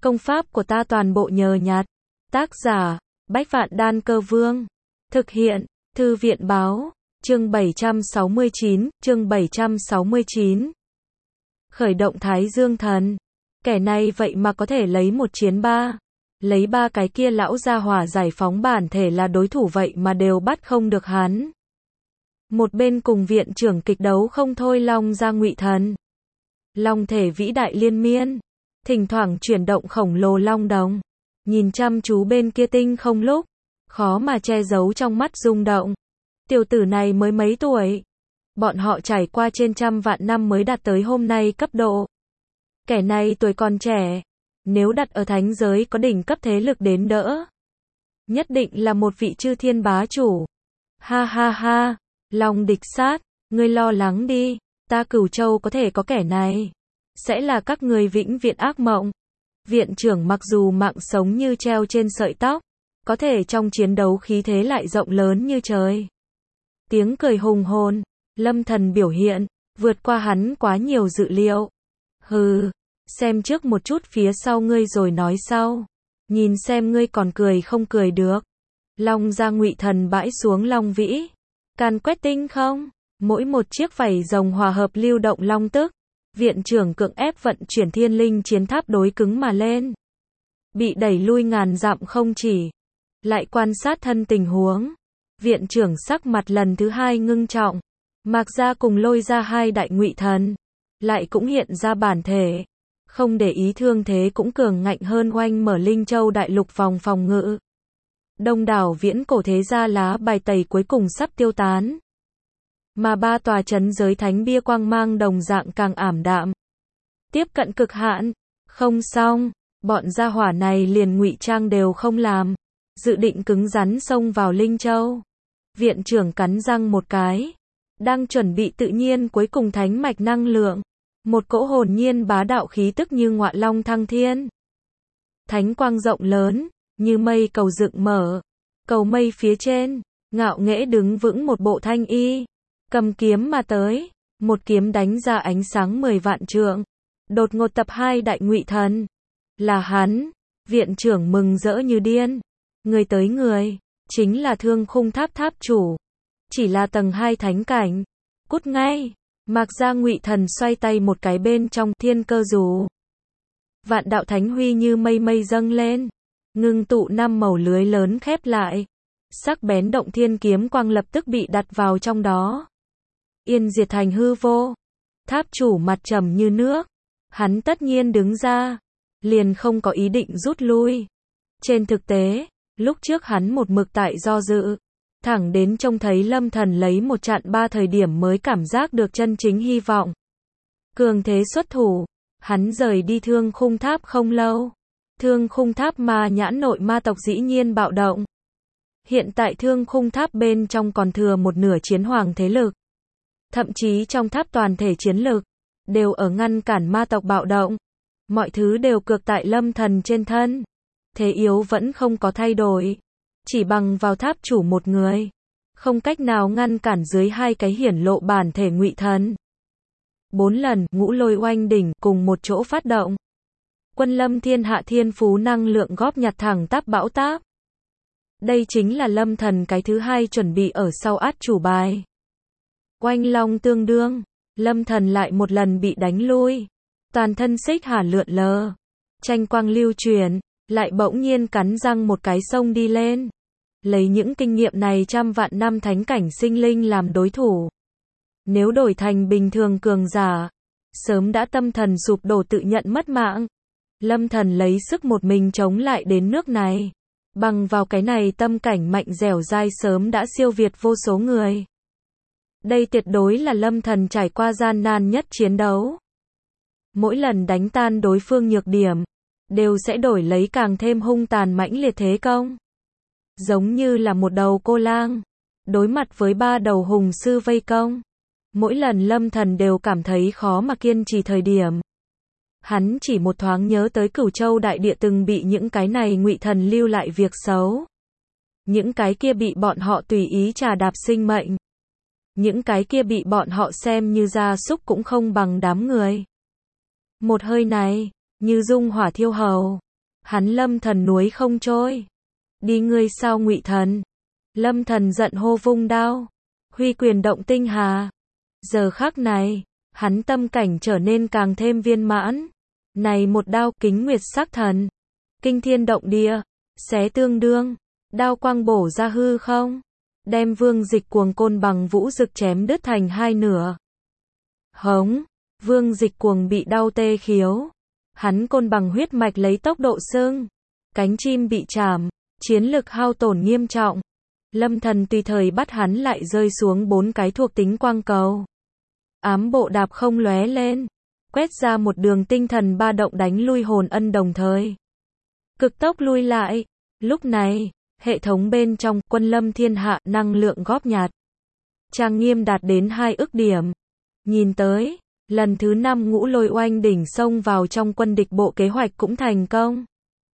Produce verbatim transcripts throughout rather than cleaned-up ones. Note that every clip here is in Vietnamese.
Công pháp của ta toàn bộ nhờ nhặt. Tác giả, Bách Vạn Đan Cơ Vương. Thực hiện, Thư viện Báo. Chương bảy trăm sáu mươi chín, chương bảy trăm sáu mươi chín. Khởi động Thái Dương Thần. Kẻ này vậy mà có thể lấy một chiến ba. Lấy ba cái kia lão gia hỏa giải phóng bản thể là đối thủ vậy mà đều bắt không được hắn. Một bên cùng viện trưởng kịch đấu không thôi Long gia Ngụy Thần. Long thể vĩ đại liên miên. Thỉnh thoảng chuyển động khổng lồ long đồng. Nhìn chăm chú bên kia tinh không lúc. Khó mà che giấu trong mắt rung động. Tiểu tử này mới mấy tuổi. Bọn họ trải qua trên trăm vạn năm mới đạt tới hôm nay cấp độ. Kẻ này tuổi còn trẻ. Nếu đặt ở thánh giới có đỉnh cấp thế lực đến đỡ. Nhất định là một vị chư thiên bá chủ. Ha ha ha. Long địch sát. Ngươi lo lắng đi. Ta Cửu Châu có thể có kẻ này. Sẽ là các người vĩnh viễn ác mộng. Viện trưởng mặc dù mạng sống như treo trên sợi tóc. Có thể trong chiến đấu khí thế lại rộng lớn như trời. Tiếng cười hùng hồn. Lâm Thần biểu hiện. Vượt qua hắn quá nhiều dự liệu. Hừ. Xem trước một chút phía sau ngươi rồi nói sau. Nhìn xem ngươi còn cười không cười được. Long gia Ngụy Thần bãi xuống long vĩ. Càn quét tinh không. Mỗi một chiếc vảy rồng hòa hợp lưu động long tức. Viện trưởng cưỡng ép vận chuyển thiên linh chiến tháp đối cứng mà lên. Bị đẩy lui ngàn dặm không chỉ. Lại quan sát thân tình huống. Viện trưởng sắc mặt lần thứ hai ngưng trọng. Mạc gia cùng lôi ra hai đại Ngụy Thần. Lại cũng hiện ra bản thể. Không để ý thương thế cũng cường ngạnh hơn oanh mở Linh Châu đại lục vòng phòng ngự. Đông đảo viễn cổ thế gia lá bài tẩy cuối cùng sắp tiêu tán. Mà ba tòa trấn giới thánh bia quang mang đồng dạng càng ảm đạm. Tiếp cận cực hạn. Không xong. Bọn gia hỏa này liền ngụy trang đều không làm. Dự định cứng rắn xông vào Linh Châu. Viện trưởng cắn răng một cái. Đang chuẩn bị tự nhiên cuối cùng thánh mạch năng lượng. Một cỗ hồn nhiên bá đạo khí tức như ngọa long thăng thiên. Thánh quang rộng lớn. Như mây cầu dựng mở. Cầu mây phía trên. Ngạo nghễ đứng vững một bộ thanh y. Cầm kiếm mà tới. Một kiếm đánh ra ánh sáng mười vạn trượng. Đột ngột tập hai đại Ngụy Thần. Là hắn. Viện trưởng mừng rỡ như điên. Người tới người. Chính là Thương Khung Tháp tháp chủ. Chỉ là tầng hai thánh cảnh. Cút ngay. Mạc gia Ngụy Thần xoay tay một cái bên trong thiên cơ dù. Vạn đạo thánh huy như mây mây dâng lên. Ngưng tụ năm màu lưới lớn khép lại. Sắc bén động thiên kiếm quang lập tức bị đặt vào trong đó. Yên diệt thành hư vô. Tháp chủ mặt trầm như nước. Hắn tất nhiên đứng ra. Liền không có ý định rút lui. Trên thực tế, lúc trước hắn một mực tại do dự. Thẳng đến trông thấy Lâm Thần lấy một chặn ba thời điểm mới cảm giác được chân chính hy vọng. Cường thế xuất thủ. Hắn rời đi Thương Khung Tháp không lâu. Thương Khung Tháp ma nhãn nội ma tộc dĩ nhiên bạo động. Hiện tại Thương Khung Tháp bên trong còn thừa một nửa chiến hoàng thế lực. Thậm chí trong tháp toàn thể chiến lực. Đều ở ngăn cản ma tộc bạo động. Mọi thứ đều cược tại Lâm Thần trên thân. Thế yếu vẫn không có thay đổi. Chỉ bằng vào tháp chủ một người. Không cách nào ngăn cản dưới hai cái hiển lộ bản thể Ngụy Thần. Bốn lần ngũ lôi oanh đỉnh cùng một chỗ phát động. Quân lâm thiên hạ thiên phú năng lượng góp nhặt thẳng tắp bão táp. Đây chính là Lâm Thần cái thứ hai chuẩn bị ở sau át chủ bài. Oanh long tương đương. Lâm Thần lại một lần bị đánh lui. Toàn thân xích hả lượn lờ. Tranh quang lưu truyền. Lại bỗng nhiên cắn răng một cái xông đi lên. Lấy những kinh nghiệm này trăm vạn năm thánh cảnh sinh linh làm đối thủ. Nếu đổi thành bình thường cường giả. Sớm đã tâm thần sụp đổ tự nhận mất mạng. Lâm Thần lấy sức một mình chống lại đến nước này. Bằng vào cái này tâm cảnh mạnh dẻo dai sớm đã siêu việt vô số người. Đây tuyệt đối là Lâm Thần trải qua gian nan nhất chiến đấu. Mỗi lần đánh tan đối phương nhược điểm. Đều sẽ đổi lấy càng thêm hung tàn mãnh liệt thế công. Giống như là một đầu cô lang. Đối mặt với ba đầu hùng sư vây công. Mỗi lần Lâm Thần đều cảm thấy khó mà kiên trì thời điểm. Hắn chỉ một thoáng nhớ tới Cửu Châu đại địa từng bị những cái này Ngụy Thần lưu lại việc xấu. Những cái kia bị bọn họ tùy ý trà đạp sinh mệnh. Những cái kia bị bọn họ xem như gia súc cũng không bằng đám người. Một hơi này. Như dung hỏa thiêu hầu, Hắn Lâm Thần núi không trôi. Đi ngươi sao Ngụy Thần? Lâm Thần giận hô vung đao, huy quyền động tinh hà. Giờ khắc này, hắn tâm cảnh trở nên càng thêm viên mãn. Này một đao kính nguyệt sắc thần, kinh thiên động địa, xé tương đương, đao quang bổ ra hư không, đem Vương Dịch Cuồng côn bằng vũ dực chém đứt thành hai nửa. Hống, Vương Dịch Cuồng bị đau tê khiếu. Hắn côn bằng huyết mạch lấy tốc độ sưng, cánh chim bị chảm, chiến lực hao tổn nghiêm trọng. Lâm Thần tùy thời bắt hắn lại rơi xuống bốn cái thuộc tính quang cầu. Ám bộ đạp không lóe lên, quét ra một đường tinh thần ba động đánh lui Hồn Ân đồng thời. Cực tốc lui lại. Lúc này, hệ thống bên trong quân Lâm Thiên Hạ năng lượng góp nhặt trang nghiêm đạt đến hai ức điểm. Nhìn tới, lần thứ năm ngũ lôi oanh đỉnh xông vào trong quân địch bộ kế hoạch cũng thành công.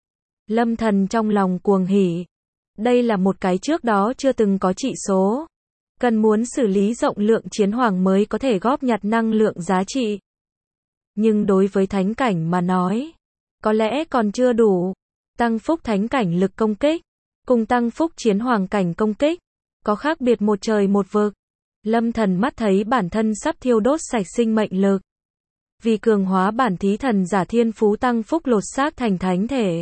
Lâm Thần trong lòng cuồng hỉ. Đây là một cái trước đó chưa từng có trị số. Cần muốn xử lý rộng lượng chiến hoàng mới có thể góp nhặt năng lượng giá trị. Nhưng đối với thánh cảnh mà nói, có lẽ còn chưa đủ. Tăng phúc thánh cảnh lực công kích, cùng tăng phúc chiến hoàng cảnh công kích, có khác biệt một trời một vực. Lâm Thần mắt thấy bản thân sắp thiêu đốt sạch sinh mệnh lực. Vì cường hóa bản thí thần giả thiên phú tăng phúc lột xác thành thánh thể.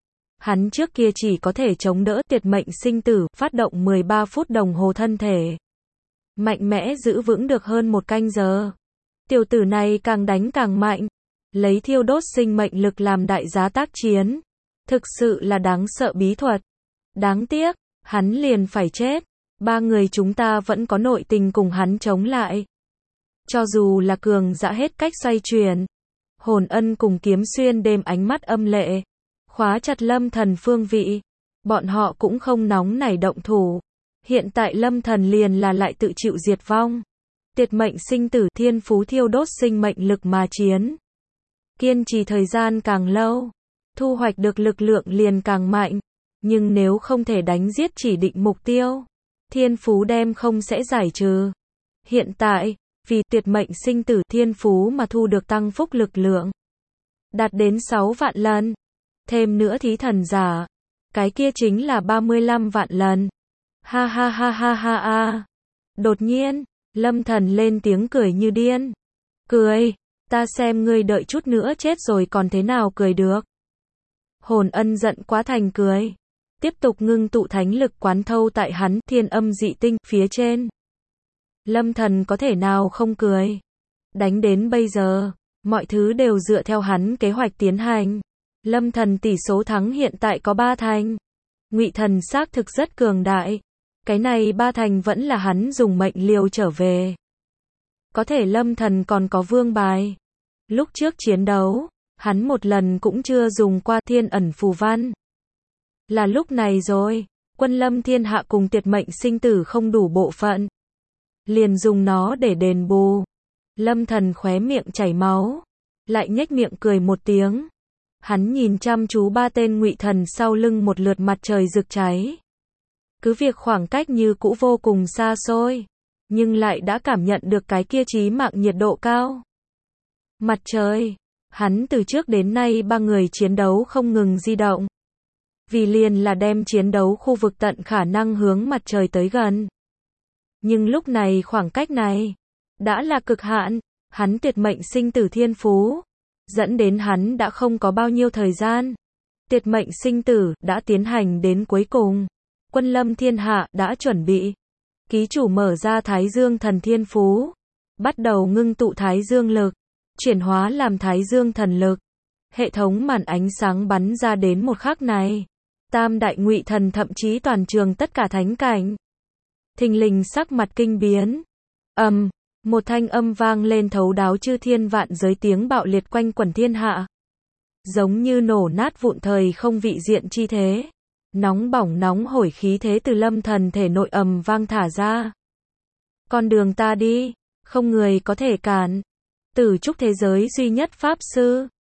Hắn trước kia chỉ có thể chống đỡ tiệt mệnh sinh tử, phát động mười ba phút đồng hồ thân thể. Mạnh mẽ giữ vững được hơn một canh giờ. Tiểu tử này càng đánh càng mạnh. Lấy thiêu đốt sinh mệnh lực làm đại giá tác chiến. Thực sự là đáng sợ bí thuật. Đáng tiếc, hắn liền phải chết. Ba người chúng ta vẫn có nội tình cùng hắn chống lại. Cho dù là cường dã hết cách xoay chuyển. Hồn Ân cùng Kiếm Xuyên đêm ánh mắt âm lệ. Khóa chặt Lâm Thần phương vị. Bọn họ cũng không nóng nảy động thủ. Hiện tại Lâm Thần liền là lại tự chịu diệt vong. Tiệt mệnh sinh tử thiên phú thiêu đốt sinh mệnh lực mà chiến. Kiên trì thời gian càng lâu, thu hoạch được lực lượng liền càng mạnh. Nhưng nếu không thể đánh giết chỉ định mục tiêu, thiên phú đem không sẽ giải trừ. Hiện tại, vì tuyệt mệnh sinh tử thiên phú mà thu được tăng phúc lực lượng đạt đến sáu vạn lần. Thêm nữa thí thần giả, cái kia chính là ba mươi lăm vạn lần. Ha ha ha ha ha ha. Đột nhiên, Lâm Thần lên tiếng cười như điên. Cười, ta xem ngươi đợi chút nữa chết rồi còn thế nào cười được. Hồn Ân giận quá thành cười. Tiếp tục ngưng tụ thánh lực quán thâu tại hắn thiên âm dị tinh phía trên. Lâm Thần có thể nào không cười. Đánh đến bây giờ, mọi thứ đều dựa theo hắn kế hoạch tiến hành. Lâm Thần tỷ số thắng hiện tại có ba thành. Ngụy Thần xác thực rất cường đại. Cái này ba thành vẫn là hắn dùng mệnh liều trở về. Có thể Lâm Thần còn có vương bài. Lúc trước chiến đấu, hắn một lần cũng chưa dùng qua thiên ẩn phù văn. Là lúc này rồi, quân Lâm Thiên Hạ cùng tiệt mệnh sinh tử không đủ bộ phận. Liền dùng nó để đền bù. Lâm Thần khóe miệng chảy máu. Lại nhếch miệng cười một tiếng. Hắn nhìn chăm chú ba tên Ngụy Thần sau lưng một lượt mặt trời rực cháy. Cứ việc khoảng cách như cũ vô cùng xa xôi, nhưng lại đã cảm nhận được cái kia chí mạng nhiệt độ cao. Mặt trời, hắn từ trước đến nay ba người chiến đấu không ngừng di động. Vì liền là đem chiến đấu khu vực tận khả năng hướng mặt trời tới gần. Nhưng lúc này khoảng cách này đã là cực hạn, hắn tuyệt mệnh sinh tử thiên phú, dẫn đến hắn đã không có bao nhiêu thời gian. Tuyệt mệnh sinh tử đã tiến hành đến cuối cùng. Quân Lâm Thiên Hạ đã chuẩn bị. Ký chủ mở ra Thái Dương Thần Thiên Phú. Bắt đầu ngưng tụ Thái Dương lực. Chuyển hóa làm Thái Dương Thần lực. Hệ thống màn ánh sáng bắn ra đến một khắc này. Tam đại Ngụy Thần thậm chí toàn trường tất cả thánh cảnh. Thình lình sắc mặt kinh biến. Ầm, um, một thanh âm vang lên thấu đáo chư thiên vạn giới tiếng bạo liệt quanh quẩn thiên hạ. Giống như nổ nát vụn thời không vị diện chi thế. Nóng bỏng nóng hổi khí thế từ Lâm Thần thể nội ầm vang thả ra. Con đường ta đi, không người có thể cản. Tử trúc thế giới duy nhất pháp sư,